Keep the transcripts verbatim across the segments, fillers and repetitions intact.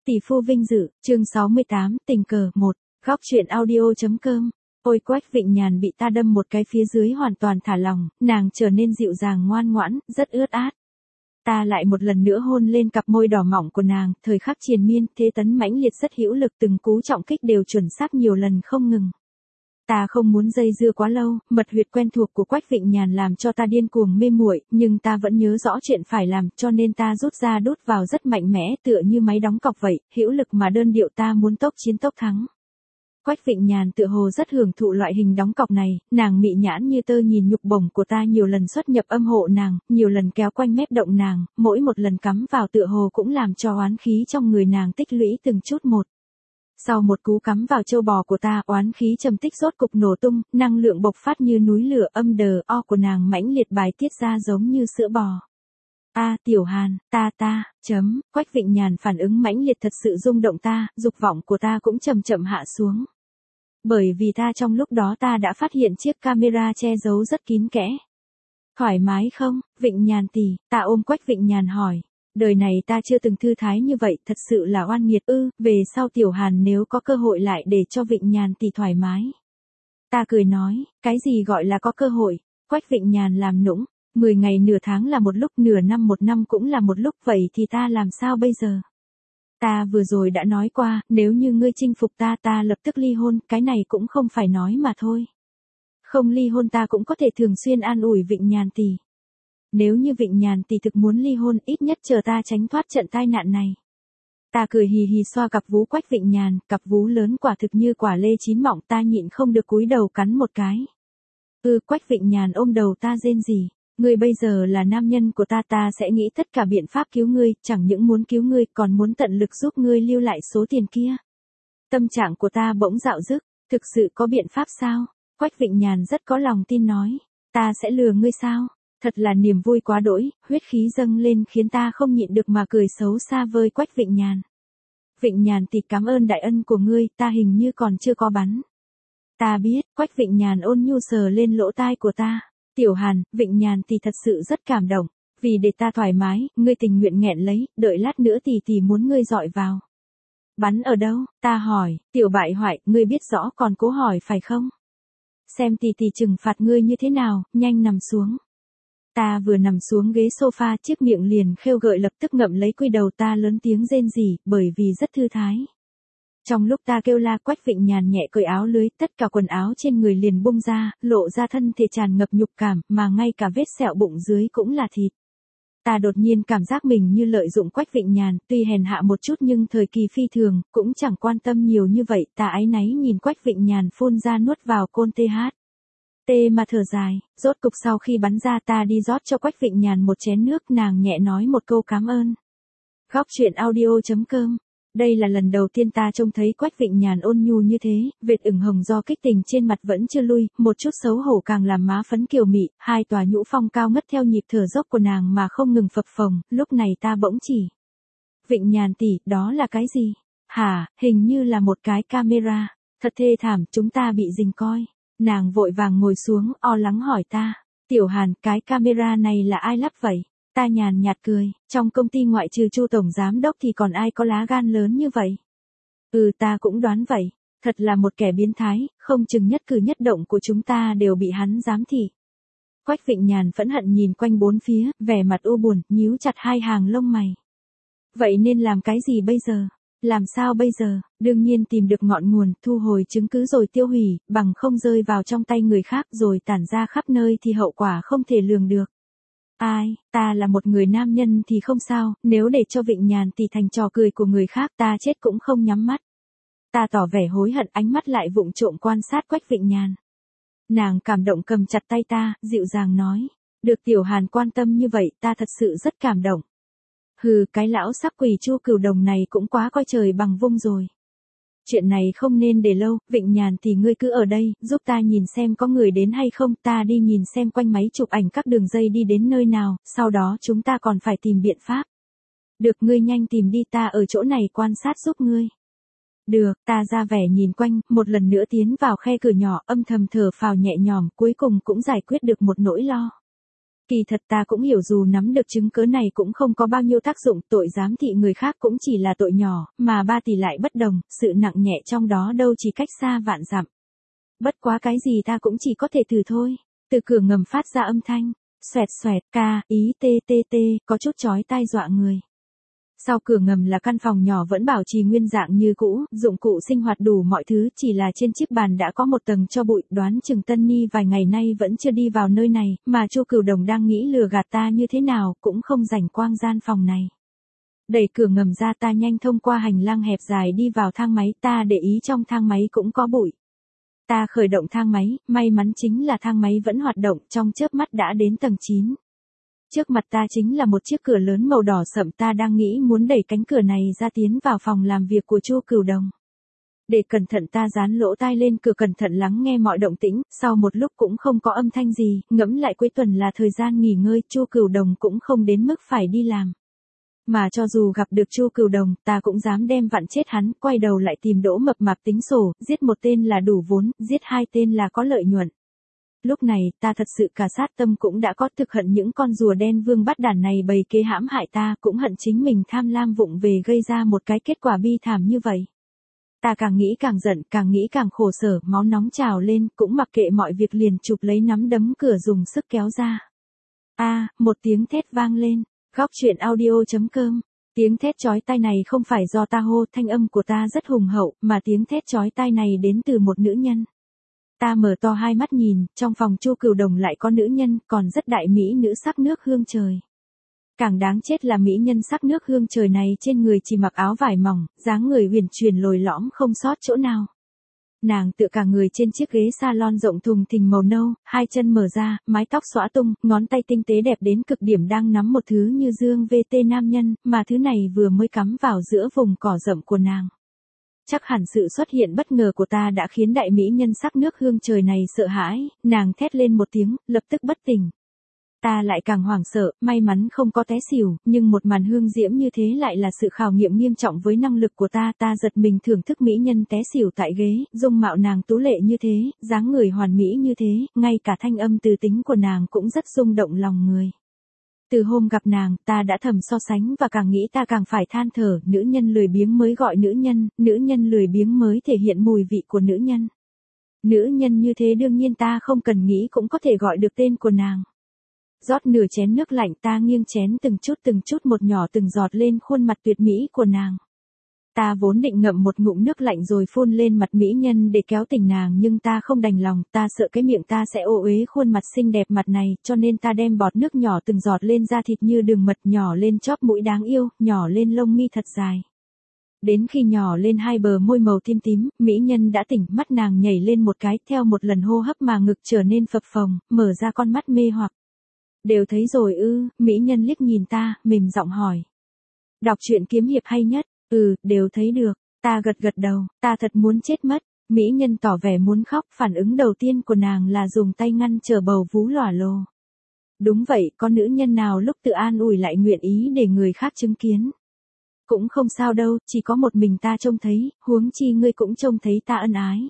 Tỷ phú vinh dự, chương sáu mươi tám, tình cờ, một, góc truyện audio.com. Ôi Quách Vịnh Nhàn bị ta đâm một cái phía dưới hoàn toàn thả lỏng, nàng trở nên dịu dàng ngoan ngoãn, rất ướt át. Ta lại một lần nữa hôn lên cặp môi đỏ mỏng của nàng, thời khắc triền miên, thế tấn mãnh liệt rất hữu lực, từng cú trọng kích đều chuẩn xác nhiều lần không ngừng. Ta không muốn dây dưa quá lâu, mật huyệt quen thuộc của Quách Vịnh Nhàn làm cho ta điên cuồng mê muội, nhưng ta vẫn nhớ rõ chuyện phải làm, cho nên ta rút ra đút vào rất mạnh mẽ, tựa như máy đóng cọc vậy, hữu lực mà đơn điệu, ta muốn tốc chiến tốc thắng. Quách Vịnh Nhàn tựa hồ rất hưởng thụ loại hình đóng cọc này, nàng mị nhãn như tơ nhìn nhục bổng của ta, nhiều lần xuất nhập âm hộ nàng, nhiều lần kéo quanh mép động nàng, mỗi một lần cắm vào tựa hồ cũng làm cho oán khí trong người nàng tích lũy từng chút một. Sau một cú cắm vào châu bò của ta, oán khí trầm tích rốt cục nổ tung, năng lượng bộc phát như núi lửa, âm đờ o của nàng mãnh liệt bài tiết ra giống như sữa bò. A Tiểu Hàn, ta ta, chấm, Quách Vịnh Nhàn phản ứng mãnh liệt thật sự rung động ta, dục vọng của ta cũng chậm chậm hạ xuống. Bởi vì ta trong lúc đó ta đã phát hiện chiếc camera che giấu rất kín kẽ. Thoải mái không, Vịnh Nhàn tỷ, ta ôm Quách Vịnh Nhàn hỏi. Đời này ta chưa từng thư thái như vậy, thật sự là oan nghiệt ư, về sau Tiểu Hàn nếu có cơ hội lại để cho Vịnh Nhàn tỷ thoải mái. Ta cười nói, cái gì gọi là có cơ hội, Quách Vịnh Nhàn làm nũng, mười ngày nửa tháng là một lúc, nửa năm một năm cũng là một lúc, vậy thì ta làm sao bây giờ? Ta vừa rồi đã nói qua, nếu như ngươi chinh phục ta ta lập tức ly hôn, cái này cũng không phải nói mà thôi. Không ly hôn ta cũng có thể thường xuyên an ủi Vịnh Nhàn tỷ. Nếu như Vịnh Nhàn tỷ thực muốn ly hôn, ít nhất chờ ta tránh thoát trận tai nạn này. Ta cười hì hì xoa cặp vú Quách Vịnh Nhàn, cặp vú lớn quả thực như quả lê chín mọng, ta nhịn không được cúi đầu cắn một cái. Ừ, Quách Vịnh Nhàn ôm đầu ta rên rỉ, ngươi bây giờ là nam nhân của ta, ta sẽ nghĩ tất cả biện pháp cứu ngươi, chẳng những muốn cứu ngươi còn muốn tận lực giúp ngươi lưu lại số tiền kia. Tâm trạng của ta bỗng dạo dứt, thực sự có biện pháp sao? Quách Vịnh Nhàn rất có lòng tin nói, ta sẽ lừa ngươi sao? Thật là niềm vui quá đỗi, huyết khí dâng lên khiến ta không nhịn được mà cười xấu xa với Quách Vịnh Nhàn. Vịnh Nhàn tỷ cảm ơn đại ân của ngươi, ta hình như còn chưa có bắn. Ta biết, Quách Vịnh Nhàn ôn nhu sờ lên lỗ tai của ta. Tiểu Hàn, Vịnh Nhàn tỷ thật sự rất cảm động, vì để ta thoải mái, ngươi tình nguyện nghẹn lấy, đợi lát nữa tỷ tỷ muốn ngươi dọi vào. Bắn ở đâu? Ta hỏi, tiểu bại hoại, ngươi biết rõ còn cố hỏi phải không? Xem tỷ tỷ trừng phạt ngươi như thế nào, nhanh nằm xuống. Ta vừa nằm xuống ghế sofa, chiếc miệng liền khêu gợi lập tức ngậm lấy quy đầu ta, lớn tiếng rên rỉ, bởi vì rất thư thái. Trong lúc ta kêu la, Quách Vịnh Nhàn nhẹ cởi áo lưới, tất cả quần áo trên người liền bung ra, lộ ra thân thể tràn ngập nhục cảm, mà ngay cả vết sẹo bụng dưới cũng là thịt. Ta đột nhiên cảm giác mình như lợi dụng Quách Vịnh Nhàn, tuy hèn hạ một chút nhưng thời kỳ phi thường, cũng chẳng quan tâm nhiều như vậy, ta áy náy nhìn Quách Vịnh Nhàn phun ra nuốt vào côn tê hát. Tê mà thở dài, rốt cục sau khi bắn ra ta đi rót cho Quách Vịnh Nhàn một chén nước, nàng nhẹ nói một câu cảm ơn. Góc truyện audio.com. Đây là lần đầu tiên ta trông thấy Quách Vịnh Nhàn ôn nhu như thế, vệt ửng hồng do kích tình trên mặt vẫn chưa lui, một chút xấu hổ càng làm má phấn kiều mị, hai tòa nhũ phong cao ngất theo nhịp thở dốc của nàng mà không ngừng phập phồng, lúc này ta bỗng chỉ. Vịnh Nhàn tỷ, đó là cái gì? Hả, hình như là một cái camera, thật thê thảm, chúng ta bị rình coi. Nàng vội vàng ngồi xuống, o lắng hỏi ta, Tiểu Hàn, cái camera này là ai lắp vậy? Ta nhàn nhạt cười, trong công ty ngoại trừ Chu tổng giám đốc thì còn ai có lá gan lớn như vậy? Ừ, ta cũng đoán vậy, thật là một kẻ biến thái, không chừng nhất cử nhất động của chúng ta đều bị hắn giám thị. Quách Vịnh Nhàn phẫn hận nhìn quanh bốn phía, vẻ mặt u buồn, nhíu chặt hai hàng lông mày. Vậy nên làm cái gì bây giờ? Làm sao bây giờ? Đương nhiên tìm được ngọn nguồn, thu hồi chứng cứ rồi tiêu hủy, bằng không rơi vào trong tay người khác rồi tản ra khắp nơi thì hậu quả không thể lường được. Ai, ta là một người nam nhân thì không sao, nếu để cho Vịnh Nhàn tỷ thành trò cười của người khác ta chết cũng không nhắm mắt. Ta tỏ vẻ hối hận, ánh mắt lại vụng trộm quan sát Quách Vịnh Nhàn. Nàng cảm động cầm chặt tay ta, dịu dàng nói, được Tiểu Hàn quan tâm như vậy ta thật sự rất cảm động. Hừ, cái lão sắc quỷ Chu Cửu Đồng này cũng quá coi trời bằng vung rồi. Chuyện này không nên để lâu, Vịnh Nhàn thì ngươi cứ ở đây, giúp ta nhìn xem có người đến hay không, ta đi nhìn xem quanh máy chụp ảnh các đường dây đi đến nơi nào, sau đó chúng ta còn phải tìm biện pháp. Được, ngươi nhanh tìm đi, ta ở chỗ này quan sát giúp ngươi. Được, ta ra vẻ nhìn quanh, một lần nữa tiến vào khe cửa nhỏ, âm thầm thở phào nhẹ nhõm, cuối cùng cũng giải quyết được một nỗi lo. Kỳ thật ta cũng hiểu dù nắm được chứng cớ này cũng không có bao nhiêu tác dụng, tội giám thị người khác cũng chỉ là tội nhỏ, mà ba tỷ lại bất đồng, sự nặng nhẹ trong đó đâu chỉ cách xa vạn dặm. Bất quá cái gì ta cũng chỉ có thể thử thôi. Từ cửa ngầm phát ra âm thanh, xoẹt xoẹt, ca, ý tê tê tê, có chút chói tai dọa người. Sau cửa ngầm là căn phòng nhỏ vẫn bảo trì nguyên dạng như cũ, dụng cụ sinh hoạt đủ mọi thứ, chỉ là trên chiếc bàn đã có một tầng tro bụi, đoán chừng Tân Ni vài ngày nay vẫn chưa đi vào nơi này, mà Chu Cửu Đồng đang nghĩ lừa gạt ta như thế nào, cũng không rảnh quang gian phòng này. Đẩy cửa ngầm ra ta nhanh thông qua hành lang hẹp dài đi vào thang máy, ta để ý trong thang máy cũng có bụi. Ta khởi động thang máy, may mắn chính là thang máy vẫn hoạt động, trong chớp mắt đã đến tầng chín. Trước mặt ta chính là một chiếc cửa lớn màu đỏ sậm, ta đang nghĩ muốn đẩy cánh cửa này ra tiến vào phòng làm việc của Chu Cửu Đồng. Để cẩn thận ta dán lỗ tai lên cửa cẩn thận lắng nghe mọi động tĩnh, sau một lúc cũng không có âm thanh gì, ngẫm lại cuối tuần là thời gian nghỉ ngơi, Chu Cửu Đồng cũng không đến mức phải đi làm. Mà cho dù gặp được Chu Cửu Đồng, ta cũng dám đem vặn chết hắn, quay đầu lại tìm Đỗ Mập Mạp tính sổ, giết một tên là đủ vốn, giết hai tên là có lợi nhuận. Lúc này, ta thật sự cả sát tâm cũng đã có, thực hận những con rùa đen vương bắt đàn này bày kế hãm hại ta, cũng hận chính mình tham lam vụng về gây ra một cái kết quả bi thảm như vậy. Ta càng nghĩ càng giận, càng nghĩ càng khổ sở, máu nóng trào lên, cũng mặc kệ mọi việc liền chụp lấy nắm đấm cửa dùng sức kéo ra. A, một tiếng thét vang lên, góc truyện audio chấm com. Tiếng thét chói tai này không phải do ta hô, thanh âm của ta rất hùng hậu, mà tiếng thét chói tai này đến từ một nữ nhân. Ta mở to hai mắt nhìn, trong phòng Chu Cửu Đồng lại có nữ nhân, còn rất đại mỹ nữ sắc nước hương trời. Càng đáng chết là mỹ nhân sắc nước hương trời này trên người chỉ mặc áo vải mỏng, dáng người huyền chuyển lồi lõm không sót chỗ nào. Nàng tựa cả người trên chiếc ghế salon rộng thùng thình màu nâu, hai chân mở ra, mái tóc xõa tung, ngón tay tinh tế đẹp đến cực điểm đang nắm một thứ như dương vê tê nam nhân, mà thứ này vừa mới cắm vào giữa vùng cỏ rậm của nàng. Chắc hẳn sự xuất hiện bất ngờ của ta đã khiến đại mỹ nhân sắc nước hương trời này sợ hãi, nàng thét lên một tiếng, lập tức bất tỉnh. Ta lại càng hoảng sợ, may mắn không có té xỉu, nhưng một màn hương diễm như thế lại là sự khảo nghiệm nghiêm trọng với năng lực của ta. Ta giật mình thưởng thức mỹ nhân té xỉu tại ghế, dung mạo nàng tú lệ như thế, dáng người hoàn mỹ như thế, ngay cả thanh âm từ tính của nàng cũng rất rung động lòng người. Từ hôm gặp nàng, ta đã thầm so sánh và càng nghĩ ta càng phải than thở, nữ nhân lười biếng mới gọi nữ nhân, nữ nhân lười biếng mới thể hiện mùi vị của nữ nhân. Nữ nhân như thế đương nhiên ta không cần nghĩ cũng có thể gọi được tên của nàng. Rót nửa chén nước lạnh, ta nghiêng chén từng chút từng chút một nhỏ từng giọt lên khuôn mặt tuyệt mỹ của nàng. Ta vốn định ngậm một ngụm nước lạnh rồi phun lên mặt mỹ nhân để kéo tỉnh nàng, nhưng ta không đành lòng, ta sợ cái miệng ta sẽ ô uế khuôn mặt xinh đẹp mặt này, cho nên ta đem bọt nước nhỏ từng giọt lên da thịt như đường mật, nhỏ lên chóp mũi đáng yêu, nhỏ lên lông mi thật dài. Đến khi nhỏ lên hai bờ môi màu tím tím, mỹ nhân đã tỉnh, mắt nàng nhảy lên một cái, theo một lần hô hấp mà ngực trở nên phập phồng, mở ra con mắt mê hoặc. Đều thấy rồi ư? Mỹ nhân liếc nhìn ta, mềm giọng hỏi. Đọc truyện kiếm hiệp hay nhất? Ừ, đều thấy được. Ta gật gật đầu, ta thật muốn chết mất. Mỹ nhân tỏ vẻ muốn khóc, phản ứng đầu tiên của nàng là dùng tay ngăn trở bầu vú lỏa lồ. Đúng vậy, có nữ nhân nào lúc tự an ủi lại nguyện ý để người khác chứng kiến. Cũng không sao đâu, chỉ có một mình ta trông thấy, huống chi ngươi cũng trông thấy ta ân ái.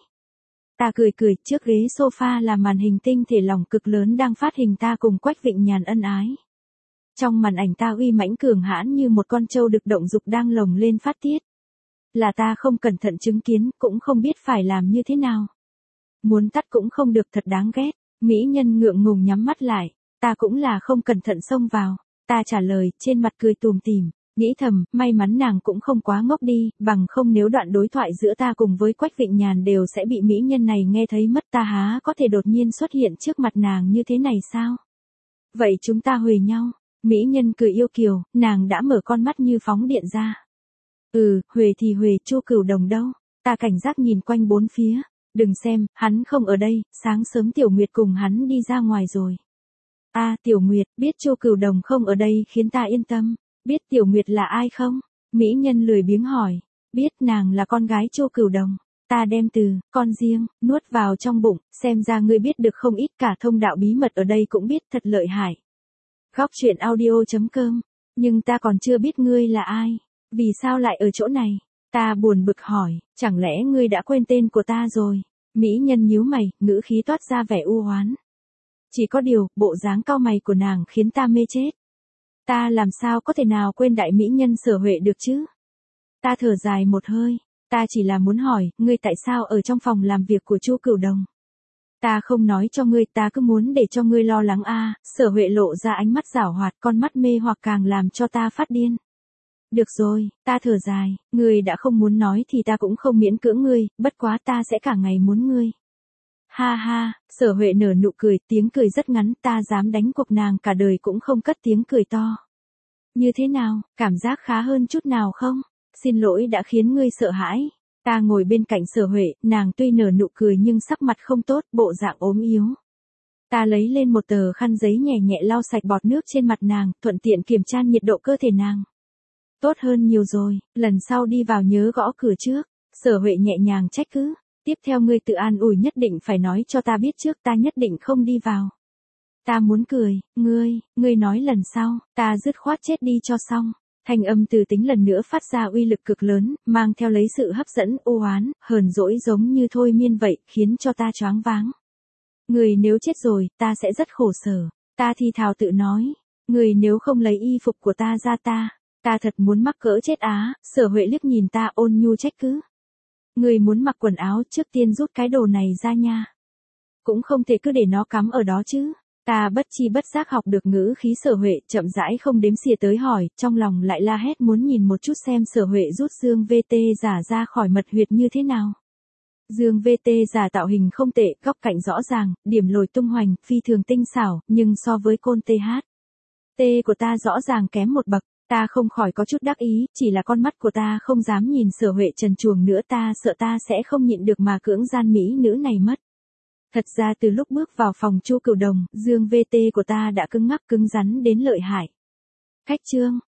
Ta cười cười, trước ghế sofa là màn hình tinh thể lỏng cực lớn đang phát hình ta cùng Quách Vịnh Nhàn ân ái. Trong màn ảnh ta uy mãnh cường hãn như một con trâu được động dục đang lồng lên phát tiết. Là ta không cẩn thận chứng kiến, cũng không biết phải làm như thế nào. Muốn tắt cũng không được, thật đáng ghét. Mỹ nhân ngượng ngùng nhắm mắt lại. Ta cũng là không cẩn thận xông vào. Ta trả lời, trên mặt cười tùm tìm. Nghĩ thầm, may mắn nàng cũng không quá ngốc đi, bằng không nếu đoạn đối thoại giữa ta cùng với Quách Vịnh Nhàn đều sẽ bị mỹ nhân này nghe thấy mất, ta há có thể đột nhiên xuất hiện trước mặt nàng như thế này sao? Vậy chúng ta huề nhau. Mỹ nhân cười yêu kiều, nàng đã mở con mắt như phóng điện ra. Ừ, huề thì huề, Chu Cửu Đồng đâu? Ta cảnh giác nhìn quanh bốn phía. Đừng xem, hắn không ở đây, sáng sớm Tiểu Nguyệt cùng hắn đi ra ngoài rồi. À, Tiểu Nguyệt, biết Chu Cửu Đồng không ở đây khiến ta yên tâm. Biết Tiểu Nguyệt là ai không? Mỹ nhân lười biếng hỏi. Biết, nàng là con gái Chu Cửu Đồng. Ta đem từ con riêng nuốt vào trong bụng, xem ra ngươi biết được không ít, cả thông đạo bí mật ở đây cũng biết, thật lợi hại. Góc truyện audio chấm com. Nhưng ta còn chưa biết ngươi là ai. Vì sao lại ở chỗ này? Ta buồn bực hỏi, chẳng lẽ ngươi đã quên tên của ta rồi? Mỹ nhân nhíu mày, ngữ khí toát ra vẻ u oán. Chỉ có điều, bộ dáng cau mày của nàng khiến ta mê chết. Ta làm sao có thể nào quên đại mỹ nhân Sở Huệ được chứ? Ta thở dài một hơi, ta chỉ là muốn hỏi, ngươi tại sao ở trong phòng làm việc của Chu Cửu Đồng? Ta không nói cho ngươi, ta cứ muốn để cho ngươi lo lắng a. À. Sở Huệ lộ ra ánh mắt giảo hoạt, con mắt mê hoặc càng làm cho ta phát điên. Được rồi, ta thở dài, ngươi đã không muốn nói thì ta cũng không miễn cưỡng ngươi, bất quá ta sẽ cả ngày muốn ngươi. Ha ha, Sở Huệ nở nụ cười, tiếng cười rất ngắn, ta dám đánh cuộc nàng cả đời cũng không cất tiếng cười to. Như thế nào, cảm giác khá hơn chút nào không? Xin lỗi đã khiến ngươi sợ hãi. Ta ngồi bên cạnh Sở Huệ, nàng tuy nở nụ cười nhưng sắc mặt không tốt, bộ dạng ốm yếu. Ta lấy lên một tờ khăn giấy nhẹ nhẹ lau sạch bọt nước trên mặt nàng, thuận tiện kiểm tra nhiệt độ cơ thể nàng. Tốt hơn nhiều rồi, lần sau đi vào nhớ gõ cửa trước. Sở Huệ nhẹ nhàng trách cứ. Tiếp theo ngươi tự an ủi nhất định phải nói cho ta biết trước, ta nhất định không đi vào. Ta muốn cười, ngươi, ngươi nói lần sau, ta dứt khoát chết đi cho xong. Thanh âm từ tính lần nữa phát ra uy lực cực lớn, mang theo lấy sự hấp dẫn, u oán, hờn dỗi giống như thôi miên vậy, khiến cho ta choáng váng. Người nếu chết rồi, ta sẽ rất khổ sở. Ta thì thào tự nói, người nếu không lấy y phục của ta ra ta, ta thật muốn mắc cỡ chết á. Sở Huệ liếc nhìn ta ôn nhu trách cứ. Người muốn mặc quần áo trước tiên rút cái đồ này ra nha. Cũng không thể cứ để nó cắm ở đó chứ. Ta bất chi bất giác học được ngữ khí Sở Huệ, chậm rãi không đếm xỉa tới hỏi, trong lòng lại la hét muốn nhìn một chút xem Sở Huệ rút Dương vê tê giả ra khỏi mật huyệt như thế nào. Dương vê tê giả tạo hình không tệ, góc cạnh rõ ràng, điểm lồi tung hoành, phi thường tinh xảo, nhưng so với côn tê hát tê của ta rõ ràng kém một bậc. Ta không khỏi có chút đắc ý, chỉ là con mắt của ta không dám nhìn Sở Huệ trần truồng nữa, ta sợ ta sẽ không nhịn được mà cưỡng gian mỹ nữ này mất. Thật ra từ lúc bước vào phòng Chu Cửu Đồng, Dương vê tê của ta đã cứng ngắc cứng rắn đến lợi hại. Cách chương